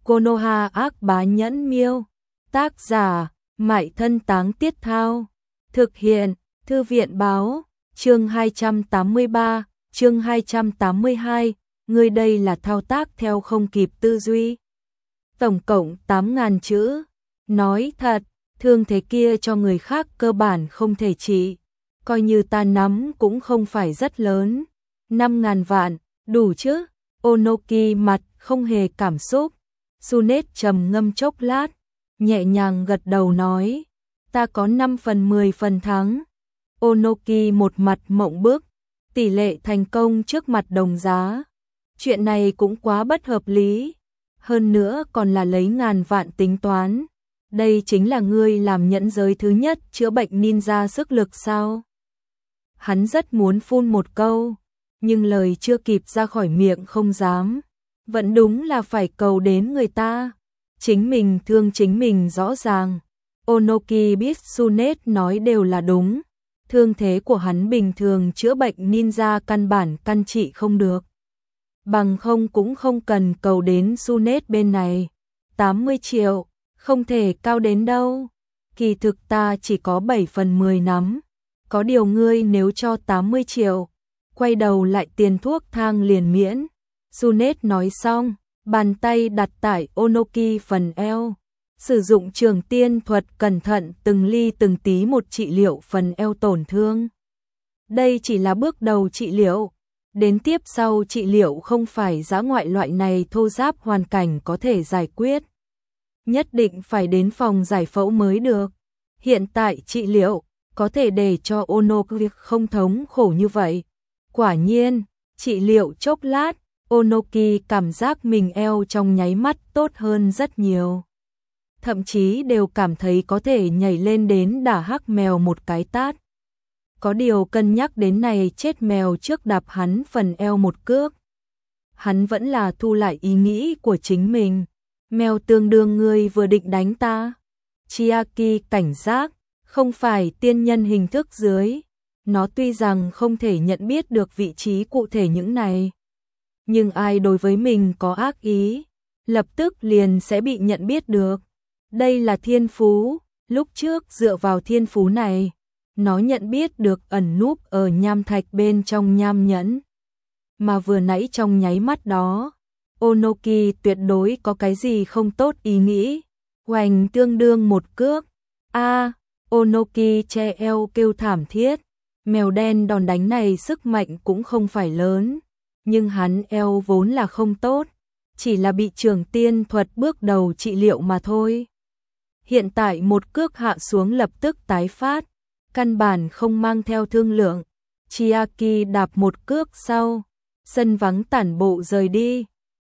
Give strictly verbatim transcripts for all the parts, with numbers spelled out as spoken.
Konoha ác bá nhẫn miêu. Tác giả, Mại Thân Táng Tiết Thao. Thực hiện, Thư viện Báo. Chương hai trăm tám mươi ba, chương hai trăm tám mươi hai, người đây là thao tác theo không kịp tư duy. Tổng cộng tám nghìn chữ. Nói thật, thương thế kia cho người khác cơ bản không thể trị. Coi như ta nắm cũng không phải rất lớn. năm nghìn vạn, đủ chứ? Onoki mặt không hề cảm xúc. Tsunade trầm ngâm chốc lát, nhẹ nhàng gật đầu nói, ta có năm phần mười phần thắng. Onoki một mặt mộng bức, tỷ lệ thành công trước mặt đồng giá. Chuyện này cũng quá bất hợp lý. Hơn nữa còn là lấy ngàn vạn tính toán. Đây chính là ngươi làm nhẫn giới thứ nhất chữa bệnh ninja sức lực sao? Hắn rất muốn phun một câu, nhưng lời chưa kịp ra khỏi miệng không dám. Vẫn đúng là phải cầu đến người ta. Chính mình thương chính mình rõ ràng. Onoki biết Tsunade nói đều là đúng. Thương thế của hắn bình thường chữa bệnh ninja căn bản căn trị không được. Bằng không cũng không cần cầu đến Tsunade bên này. tám mươi triệu, không thể cao đến đâu. Kỳ thực ta chỉ có bảy phần mười nắm. Có điều ngươi nếu cho tám mươi triệu, quay đầu lại tiền thuốc thang liền miễn. Tsunade nói xong, bàn tay đặt tại Onoki phần eo. Sử dụng trường tiên thuật cẩn thận từng ly từng tí một trị liệu phần eo tổn thương. Đây chỉ là bước đầu trị liệu. Đến tiếp sau trị liệu không phải dã ngoại loại này thô ráp hoàn cảnh có thể giải quyết. Nhất định phải đến phòng giải phẫu mới được. Hiện tại trị liệu có thể để cho Onoki không thống khổ như vậy. Quả nhiên, trị liệu chốc lát, Onoki cảm giác mình eo trong nháy mắt tốt hơn rất nhiều. Thậm chí đều cảm thấy có thể nhảy lên đến đả hắc mèo một cái tát. Có điều cân nhắc đến này chết mèo trước đạp hắn phần eo một cước. Hắn vẫn là thu lại ý nghĩ của chính mình. Mèo tương đương ngươi vừa định đánh ta. Chiaki cảnh giác, không phải tiên nhân hình thức dưới. Nó tuy rằng không thể nhận biết được vị trí cụ thể những này. Nhưng ai đối với mình có ác ý, lập tức liền sẽ bị nhận biết được. Đây là thiên phú, lúc trước dựa vào thiên phú này, nó nhận biết được ẩn núp ở nham thạch bên trong nham nhẫn. Mà vừa nãy trong nháy mắt đó, Onoki tuyệt đối có cái gì không tốt ý nghĩ. Hoành tương đương một cước. A, Onoki che eo kêu thảm thiết. Mèo đen đòn đánh này sức mạnh cũng không phải lớn. Nhưng hắn eo vốn là không tốt. Chỉ là bị trường tiên thuật bước đầu trị liệu mà thôi. Hiện tại một cước hạ xuống lập tức tái phát. Căn bản không mang theo thương lượng. Chiaki đạp một cước sau. Sân vắng tản bộ rời đi.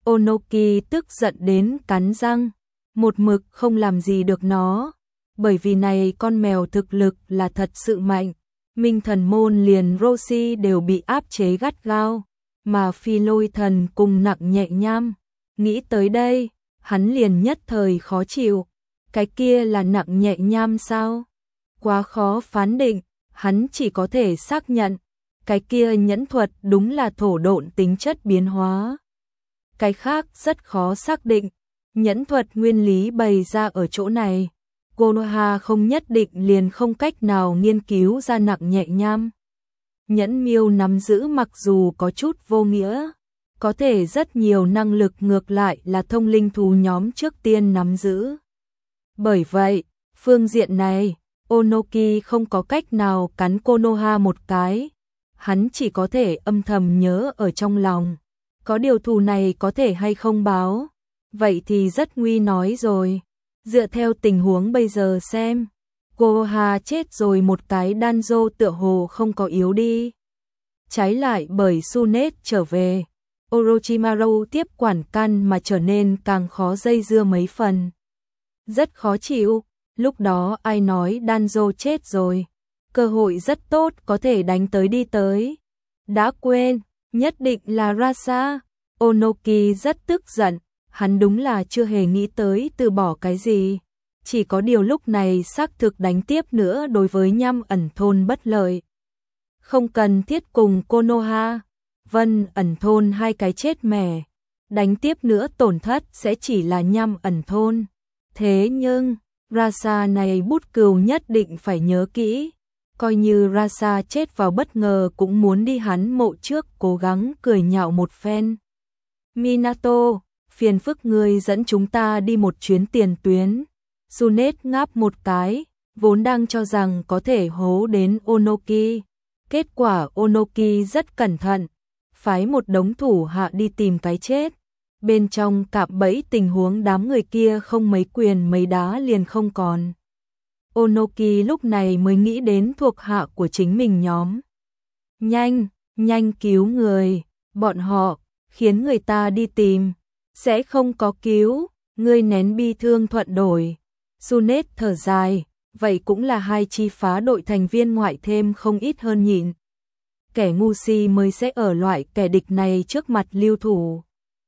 Onoki tức giận đến cắn răng. Một mực không làm gì được nó. Bởi vì này con mèo thực lực là thật sự mạnh. Minh thần môn liền Roshi đều bị áp chế gắt gao. Mà phi lôi thần cùng nặng nhẹ nham. Nghĩ tới đây, hắn liền nhất thời khó chịu. Cái kia là nặng nhẹ nham sao? Quá khó phán định, hắn chỉ có thể xác nhận. Cái kia nhẫn thuật đúng là thổ độn tính chất biến hóa. Cái khác rất khó xác định. Nhẫn thuật nguyên lý bày ra ở chỗ này. Konoha không nhất định liền không cách nào nghiên cứu ra nặng nhẹ nham. Nhẫn miêu nắm giữ mặc dù có chút vô nghĩa, có thể rất nhiều năng lực ngược lại là thông linh thú nhóm trước tiên nắm giữ. Bởi vậy, phương diện này, Onoki không có cách nào cắn Konoha một cái. Hắn chỉ có thể âm thầm nhớ ở trong lòng. Có điều thù này có thể hay không báo. Vậy thì rất nguy nói rồi. Dựa theo tình huống bây giờ xem, Konoha chết rồi một cái Danzo tựa hồ không có yếu đi. Trái lại bởi Tsunade trở về, Orochimaru tiếp quản căn mà trở nên càng khó dây dưa mấy phần. Rất khó chịu, lúc đó ai nói Danzo chết rồi, cơ hội rất tốt có thể đánh tới đi tới. Đã quên, nhất định là Rasa. Onoki rất tức giận, hắn đúng là chưa hề nghĩ tới từ bỏ cái gì. Chỉ có điều lúc này xác thực đánh tiếp nữa đối với nham ẩn thôn bất lợi. Không cần thiết cùng Konoha, Vân ẩn thôn hai cái chết mẻ. đánh tiếp nữa tổn thất sẽ chỉ là nhăm ẩn thôn. Thế nhưng, Rasa này bút cừu nhất định phải nhớ kỹ. Coi như Rasa chết vào bất ngờ cũng muốn đi hắn mộ trước cố gắng cười nhạo một phen. Minato, phiền phức người dẫn chúng ta đi một chuyến tiền tuyến. Tsunade ngáp một cái, vốn đang cho rằng có thể hố đến Onoki. Kết quả Onoki rất cẩn thận, phái một đống thủ hạ đi tìm cái chết. Bên trong cạm bẫy tình huống đám người kia không mấy quyền mấy đá liền không còn. Onoki lúc này mới nghĩ đến thuộc hạ của chính mình nhóm. Nhanh, nhanh cứu người, bọn họ, khiến người ta đi tìm, sẽ không có cứu, ngươi nén bi thương thuận đổi. Tsunade thở dài, vậy cũng là hai chi phá đội thành viên ngoại thêm không ít hơn nhịn. Kẻ ngu si mới sẽ ở loại kẻ địch này trước mặt lưu thủ.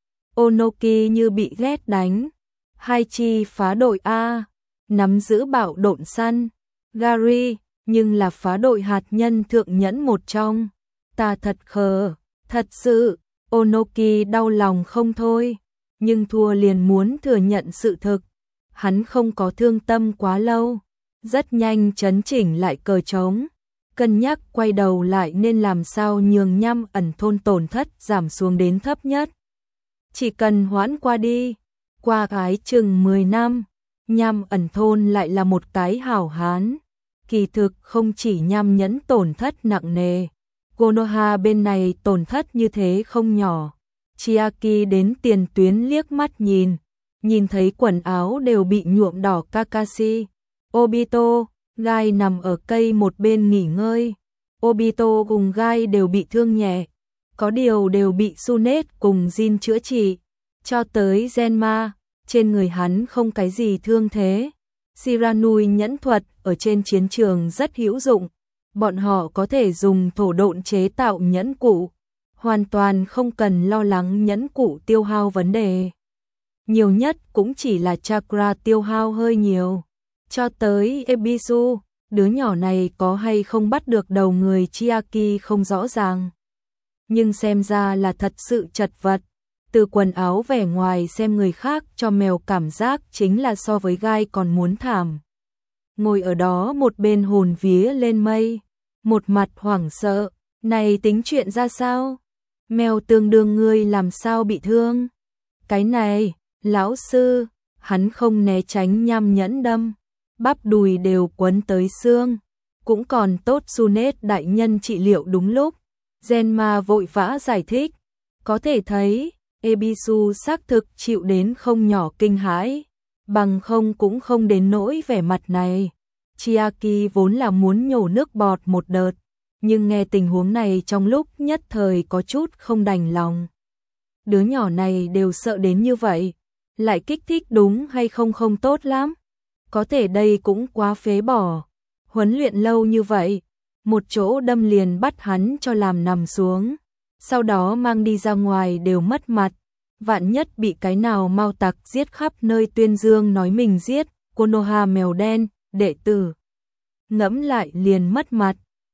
Onoki như bị ghét đánh. Hai chi phá đội A, nắm giữ bạo độn săn, Gary, nhưng là phá đội hạt nhân thượng nhẫn một trong. Ta thật khờ, thật sự, Onoki đau lòng không thôi, nhưng thua liền muốn thừa nhận sự thực. Hắn không có thương tâm quá lâu, rất nhanh chấn chỉnh lại cờ trống, cân nhắc quay đầu lại nên làm sao nhường nhăm ẩn thôn tổn thất giảm xuống đến thấp nhất. Chỉ cần hoãn qua đi, qua cái chừng mười năm, nhăm ẩn thôn lại là một cái hảo hán. Kỳ thực không chỉ nhăm nhẫn tổn thất nặng nề, Konoha bên này tổn thất như thế không nhỏ. Chiaki đến tiền tuyến liếc mắt nhìn, nhìn thấy quần áo đều bị nhuộm đỏ Kakashi. Obito, Gai nằm ở cây một bên nghỉ ngơi. Obito cùng Gai đều bị thương nhẹ, có điều đều bị Tsunade cùng Jin chữa trị. Cho tới Zenma, trên người hắn không cái gì thương thế. Shiranui nhẫn thuật ở trên chiến trường rất hữu dụng, bọn họ có thể dùng thổ độn chế tạo nhẫn cụ, hoàn toàn không cần lo lắng nhẫn cụ tiêu hao vấn đề. Nhiều nhất cũng chỉ là chakra tiêu hao hơi nhiều. Cho tới Ebisu, đứa nhỏ này có hay không bắt được đầu người Chiaki không rõ ràng. Nhưng xem ra là thật sự chật vật. Từ quần áo vẻ ngoài xem người khác cho mèo cảm giác chính là so với Gai còn muốn thảm. Ngồi ở đó một bên hồn vía lên mây, một mặt hoảng sợ, này tính chuyện ra sao? Mèo tương đương ngươi làm sao bị thương? Cái này, lão sư, hắn không né tránh nhăm nhẫn đâm, bắp đùi đều quấn tới xương, cũng còn tốt Tsunade đại nhân trị liệu đúng lúc. Zenma vội vã giải thích, có thể thấy Ebisu xác thực chịu đến không nhỏ kinh hãi, bằng không cũng không đến nỗi vẻ mặt này. Chiaki vốn là muốn nhổ nước bọt một đợt, nhưng nghe tình huống này trong lúc nhất thời có chút không đành lòng. Đứa nhỏ này đều sợ đến như vậy, lại kích thích đúng hay không không tốt lắm. Có thể đây cũng quá phế bỏ, huấn luyện lâu như vậy, một chỗ đâm liền bắt hắn cho làm nằm xuống, sau đó mang đi ra ngoài đều mất mặt, vạn nhất bị cái nào mau tặc giết khắp nơi tuyên dương nói mình giết Konoha mèo đen, đệ tử. Ngẫm lại liền mất mặt.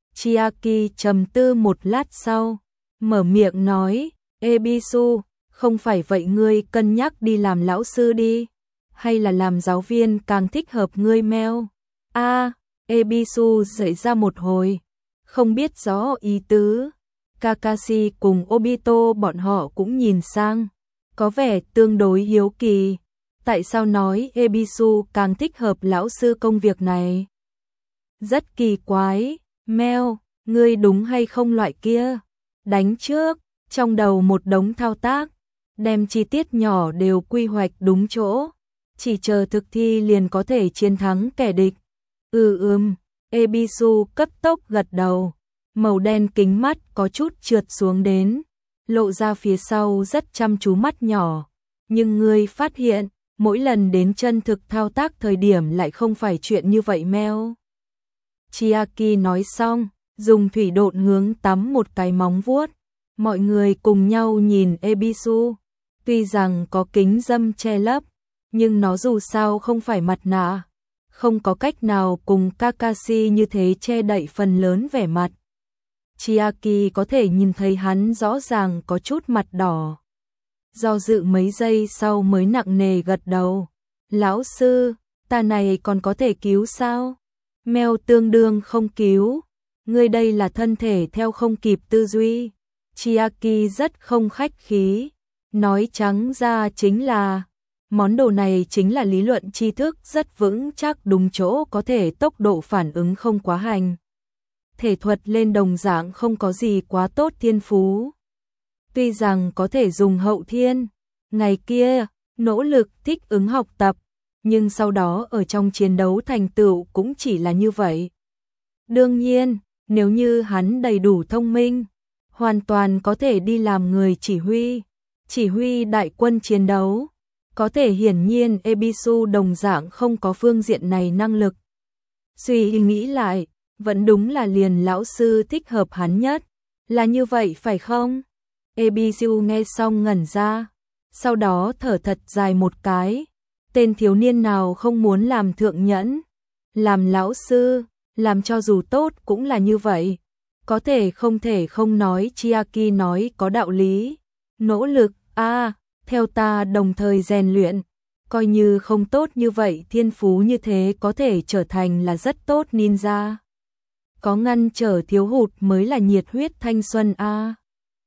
Chiaki trầm tư một lát sau, mở miệng nói, Ebisu, không phải vậy ngươi cân nhắc đi làm lão sư đi, hay là làm giáo viên càng thích hợp ngươi mèo? A, à, Ebisu dậy ra một hồi, không biết rõ ý tứ. Kakashi cùng Obito bọn họ cũng nhìn sang, có vẻ tương đối hiếu kỳ. Tại sao nói Ebisu càng thích hợp lão sư công việc này? Rất kỳ quái, mèo, ngươi đúng hay không loại kia? Đánh trước, trong đầu một đống thao tác, đem chi tiết nhỏ đều quy hoạch đúng chỗ, chỉ chờ thực thi liền có thể chiến thắng kẻ địch. Ừ ừm, Ebisu cấp tốc gật đầu, màu đen kính mắt có chút trượt xuống đến, lộ ra phía sau rất chăm chú mắt nhỏ, nhưng ngươi phát hiện, mỗi lần đến chân thực thao tác thời điểm lại không phải chuyện như vậy mèo. Chiaki nói xong, dùng thủy độn hướng tắm một cái móng vuốt, mọi người cùng nhau nhìn Ebisu, tuy rằng có kính dâm che lấp, nhưng nó dù sao không phải mặt nạ, không có cách nào cùng Kakashi như thế che đậy phần lớn vẻ mặt. Chiaki có thể nhìn thấy hắn rõ ràng có chút mặt đỏ. do dự mấy giây sau mới nặng nề gật đầu. Lão sư, ta này còn có thể cứu sao? Mèo tương đương không cứu. Ngươi đây là thân thể theo không kịp tư duy. Chiaki rất không khách khí. Nói trắng ra chính là, món đồ này chính là lý luận tri thức rất vững chắc đúng chỗ, có thể tốc độ phản ứng không quá hành. Thể thuật lên đồng dạng không có gì quá tốt thiên phú. Tuy rằng có thể dùng hậu thiên, ngày kia, nỗ lực thích ứng học tập, nhưng sau đó ở trong chiến đấu thành tựu cũng chỉ là như vậy. Đương nhiên, nếu như hắn đầy đủ thông minh, hoàn toàn có thể đi làm người chỉ huy, chỉ huy đại quân chiến đấu. Có thể hiển nhiên Ebisu đồng dạng không có phương diện này năng lực. Suy nghĩ lại, vẫn đúng là liền lão sư thích hợp hắn nhất. Là như vậy phải không? Ebisu nghe xong ngẩn ra, sau đó thở thật dài một cái. Tên thiếu niên nào không muốn làm thượng nhẫn, làm lão sư, làm cho dù tốt cũng là như vậy. Có thể không thể không nói, Chiaki nói có đạo lý. Nỗ lực, a à, theo ta đồng thời rèn luyện, coi như không tốt như vậy, thiên phú như thế có thể trở thành là rất tốt ninja. Có ngăn trở thiếu hụt mới là nhiệt huyết thanh xuân a. À.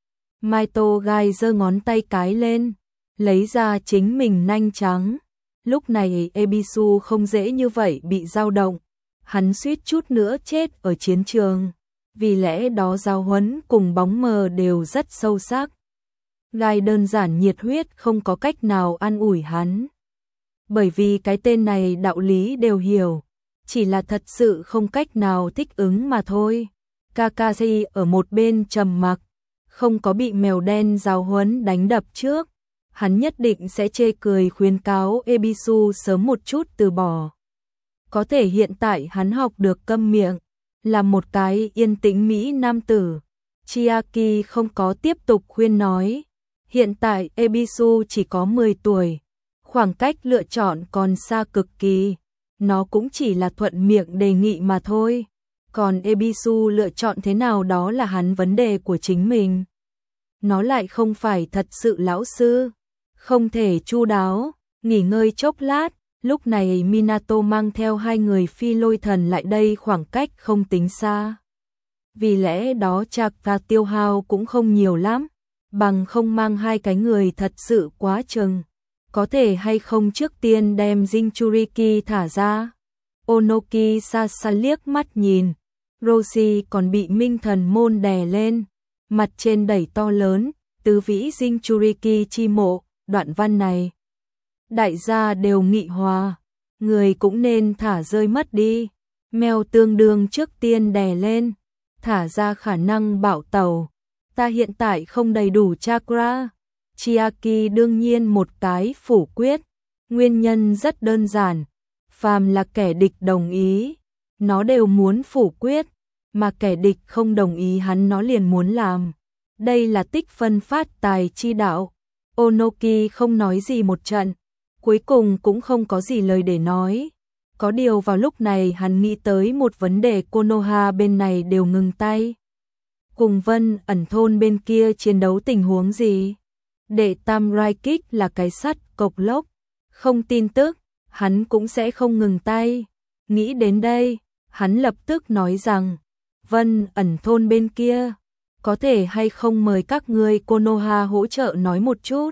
Maito Gai giơ ngón tay cái lên, lấy ra chính mình nanh trắng. Lúc này Ebisu không dễ như vậy bị dao động, hắn suýt chút nữa chết ở chiến trường, vì lẽ đó giáo huấn cùng bóng mờ đều rất sâu sắc. Gai đơn giản nhiệt huyết không có cách nào an ủi hắn, bởi vì cái tên này đạo lý đều hiểu, chỉ là thật sự không cách nào thích ứng mà thôi. Kakashi ở một bên trầm mặc, không có bị mèo đen giáo huấn đánh đập trước, hắn nhất định sẽ chê cười khuyến cáo Ebisu sớm một chút từ bỏ. Có thể hiện tại hắn học được câm miệng, là một cái yên tĩnh mỹ nam tử. Chiaki không có tiếp tục khuyên nói. Hiện tại Ebisu chỉ có mười tuổi, khoảng cách lựa chọn còn xa cực kỳ, nó cũng chỉ là thuận miệng đề nghị mà thôi. Còn Ebisu lựa chọn thế nào đó là hắn vấn đề của chính mình. Nó lại không phải thật sự lão sư, không thể chu đáo. Nghỉ ngơi chốc lát, lúc này Minato mang theo hai người phi lôi thần lại đây, khoảng cách không tính xa. Vì lẽ đó chakra tiêu hao cũng không nhiều lắm, bằng không mang hai cái người thật sự quá chừng. Có thể hay không trước tiên đem Jinchuriki thả ra? Onoki xa xa liếc mắt nhìn, Roshi còn bị minh thần môn đè lên, mặt trên đẩy to lớn, tứ vĩ Jinchuriki chi mộ. Đoạn văn này, đại gia đều nghị hòa, người cũng nên thả rơi mất đi. Mèo tương đương trước tiên đè lên, thả ra khả năng bảo tẩu. Ta hiện tại không đầy đủ chakra. Chiaki đương nhiên một cái phủ quyết, nguyên nhân rất đơn giản, phàm là kẻ địch đồng ý, nó đều muốn phủ quyết, mà kẻ địch không đồng ý hắn nó liền muốn làm. Đây là tích phân phát tài chi đạo. Onoki không nói gì một trận, cuối cùng cũng không có gì lời để nói. Có điều vào lúc này hắn nghĩ tới một vấn đề, Konoha bên này đều ngừng tay. Cùng Vân ẩn thôn bên kia chiến đấu tình huống gì? Đệ tam Raikik là cái sắt cộc lốc, không tin tức, hắn cũng sẽ không ngừng tay. Nghĩ đến đây, hắn lập tức nói rằng, Vân ẩn thôn bên kia, có thể hay không mời các ngươi Konoha hỗ trợ nói một chút.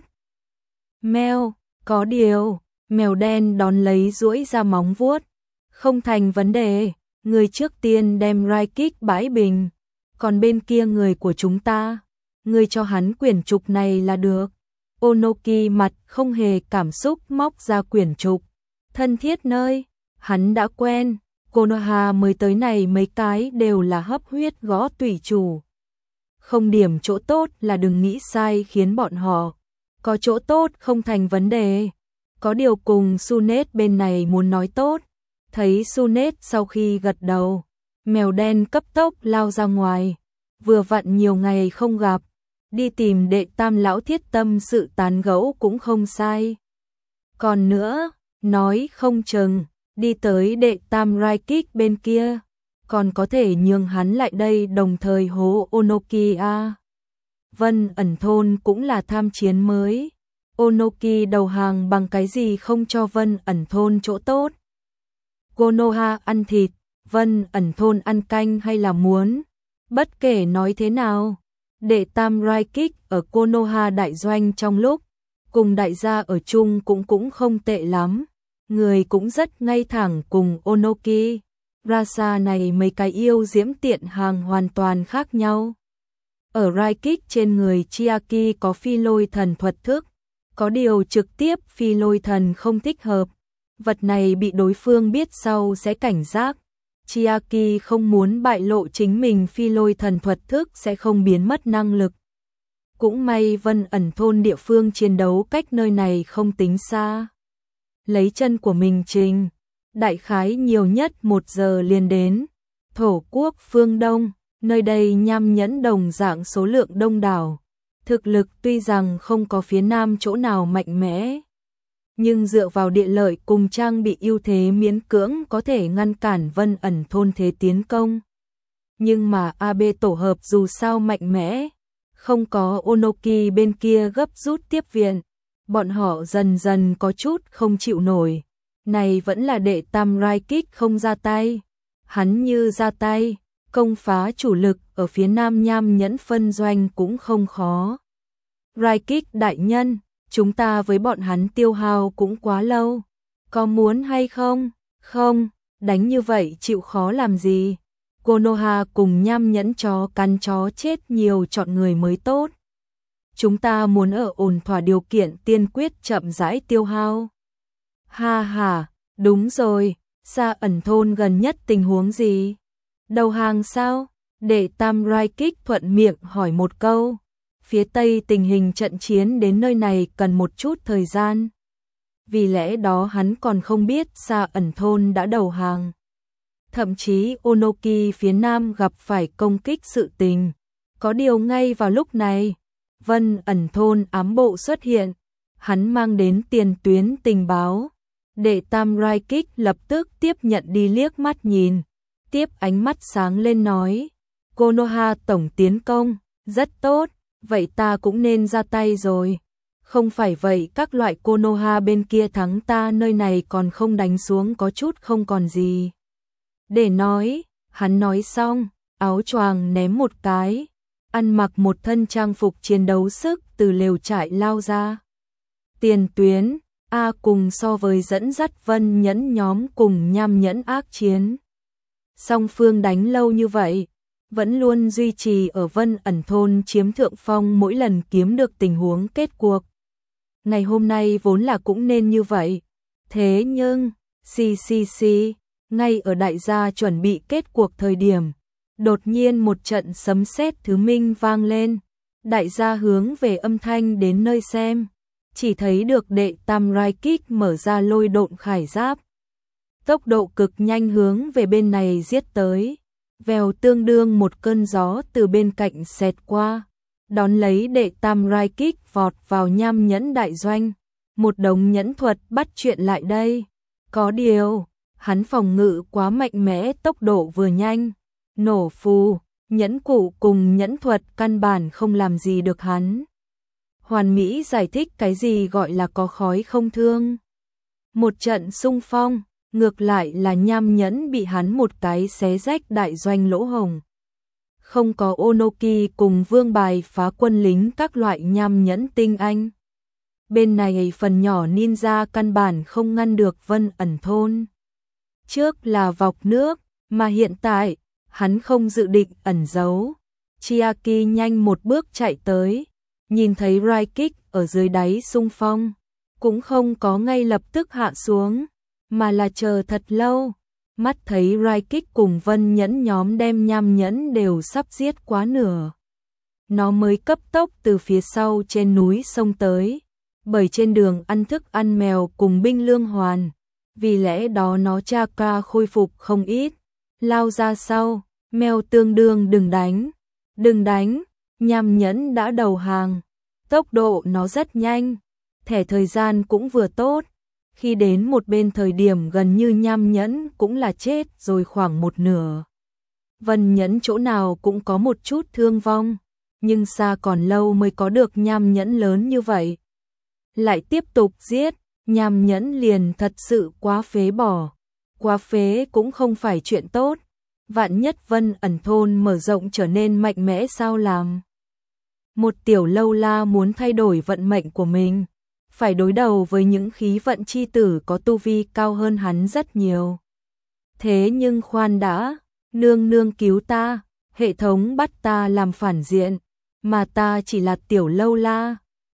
Mèo, có điều, mèo đen đón lấy duỗi ra móng vuốt. Không thành vấn đề, người trước tiên đem Raikik bãi bình, còn bên kia người của chúng ta, người cho hắn quyển trục này là được. Onoki mặt không hề cảm xúc móc ra quyển trục, thân thiết nơi, hắn đã quen, Konoha mới tới này mấy cái đều là hấp huyết gõ tùy chủ. Không điểm chỗ tốt là đừng nghĩ sai khiến bọn họ, có chỗ tốt không thành vấn đề. Có điều cùng Sunet bên này muốn nói tốt, thấy Sunet sau khi gật đầu, mèo đen cấp tốc lao ra ngoài, vừa vặn nhiều ngày không gặp, đi tìm đệ tam lão thiết tâm sự tán gẫu cũng không sai. Còn nữa, nói không chừng, đi tới đệ tam Raikik bên kia, còn có thể nhường hắn lại đây đồng thời hố Onoki a. Vân ẩn thôn cũng là tham chiến mới, Onoki đầu hàng bằng cái gì không cho Vân Ẩn Thôn chỗ tốt? Konoha ăn thịt, Vân Ẩn Thôn ăn canh hay là muốn? Bất kể nói thế nào, đệ tam Raikik ở Konoha đại doanh trong lúc cùng đại gia ở chung cũng cũng không tệ lắm, người cũng rất ngay thẳng cùng Onoki. Rasa này mấy cái yêu diễm tiện hàng hoàn toàn khác nhau. Ở Raikik trên người Chiaki có phi lôi thần thuật thức, có điều trực tiếp phi lôi thần không thích hợp. Vật này bị đối phương biết sau sẽ cảnh giác. Chiaki không muốn bại lộ chính mình phi lôi thần thuật thức sẽ không biến mất năng lực. Cũng may Vân Ẩn Thôn địa phương chiến đấu cách nơi này không tính xa. Lấy chân của mình trình, đại khái nhiều nhất một giờ liền đến. Thổ quốc phương Đông, nơi đây nham nhẫn đồng dạng số lượng đông đảo. Thực lực tuy rằng không có phía Nam chỗ nào mạnh mẽ, nhưng dựa vào địa lợi cùng trang bị ưu thế miễn cưỡng có thể ngăn cản Vân Ẩn Thôn thế tiến công. Nhưng mà a bê tổ hợp dù sao mạnh mẽ, không có Onoki bên kia gấp rút tiếp viện, bọn họ dần dần có chút không chịu nổi. Này vẫn là đệ tam Raikik không ra tay, hắn như ra tay, công phá chủ lực ở phía Nam nham nhẫn phân doanh cũng không khó. Raikik đại nhân, chúng ta với bọn hắn tiêu hao cũng quá lâu, có muốn hay không? Không, đánh như vậy chịu khó làm gì? Konoha cùng nham nhẫn chó cắn chó chết nhiều chọn người mới tốt. Chúng ta muốn ở ổn thỏa điều kiện tiên quyết chậm rãi tiêu hao. Ha ha, đúng rồi, Sa Ẩn Thôn gần nhất tình huống gì? Đầu hàng sao? Đệ tam Raikik thuận miệng hỏi một câu. Phía Tây tình hình trận chiến đến nơi này cần một chút thời gian. Vì lẽ đó hắn còn không biết Sa Ẩn Thôn đã đầu hàng. Thậm chí Onoki phía Nam gặp phải công kích sự tình. Có điều ngay vào lúc này, Vân Ẩn Thôn ám bộ xuất hiện. Hắn mang đến tiền tuyến tình báo. Đệ tam Raikik lập tức tiếp nhận đi liếc mắt nhìn. Tiếp ánh mắt sáng lên nói. Konoha tổng tiến công, rất tốt. Vậy ta cũng nên ra tay rồi. Không phải vậy các loại Konoha bên kia thắng ta nơi này còn không đánh xuống có chút không còn gì. Để nói, hắn nói xong, áo choàng ném một cái, ăn mặc một thân trang phục chiến đấu sức từ lều trại lao ra. Tiền tuyến, A cùng so với dẫn dắt Vân nhẫn nhóm cùng nham nhẫn ác chiến. Song phương đánh lâu như vậy, vẫn luôn duy trì ở Vân Ẩn Thôn chiếm thượng phong mỗi lần kiếm được tình huống kết cuộc. Ngày hôm nay vốn là cũng nên như vậy. Thế nhưng, xì xì xì, ngay ở đại gia chuẩn bị kết cuộc thời điểm, đột nhiên một trận sấm sét thứ minh vang lên. Đại gia hướng về âm thanh đến nơi xem, chỉ thấy được đệ tam Raikik mở ra lôi độn khải giáp. Tốc độ cực nhanh hướng về bên này giết tới. Vèo tương đương một cơn gió từ bên cạnh xẹt qua, đón lấy đệ tam Raikik vọt vào nham nhẫn đại doanh. Một đống nhẫn thuật bắt chuyện lại đây. Có điều, hắn phòng ngự quá mạnh mẽ, tốc độ vừa nhanh, nổ phù, nhẫn cụ cùng nhẫn thuật căn bản không làm gì được hắn. Hoàn Mỹ giải thích cái gì gọi là có khói không thương. Một trận xung phong, ngược lại là nham nhẫn bị hắn một cái xé rách đại doanh lỗ hồng. Không có Onoki cùng vương bài phá quân lính các loại nham nhẫn tinh anh. Bên này phần nhỏ ninja căn bản không ngăn được Vân Ẩn Thôn. Trước là vọc nước, mà hiện tại, hắn không dự định ẩn giấu. Chiaki nhanh một bước chạy tới, nhìn thấy Raikik ở dưới đáy xung phong, cũng không có ngay lập tức hạ xuống, mà là chờ thật lâu. Mắt thấy Raikik cùng Vân nhẫn nhóm đem nham nhẫn đều sắp giết quá nửa, nó mới cấp tốc từ phía sau trên núi xông tới, bởi trên đường ăn thức ăn mèo cùng binh lương hoàn, vì lẽ đó nó chakra khôi phục không ít. Lao ra sau, mèo tương đương đừng đánh, đừng đánh, nham nhẫn đã đầu hàng. Tốc độ nó rất nhanh, thẻ thời gian cũng vừa tốt. Khi đến một bên thời điểm gần như nham nhẫn cũng là chết rồi khoảng một nửa. Vân nhẫn chỗ nào cũng có một chút thương vong, nhưng xa còn lâu mới có được nham nhẫn lớn như vậy. lại tiếp tục giết, nham nhẫn liền thật sự quá phế bỏ. Quá phế cũng không phải chuyện tốt, vạn nhất Vân ẩn thôn mở rộng trở nên mạnh mẽ sao làm. Một tiểu lâu la muốn thay đổi vận mệnh của mình, phải đối đầu với những khí vận chi tử có tu vi cao hơn hắn rất nhiều. Thế nhưng khoan đã, nương nương cứu ta, hệ thống bắt ta làm phản diện, mà ta chỉ là tiểu lâu la,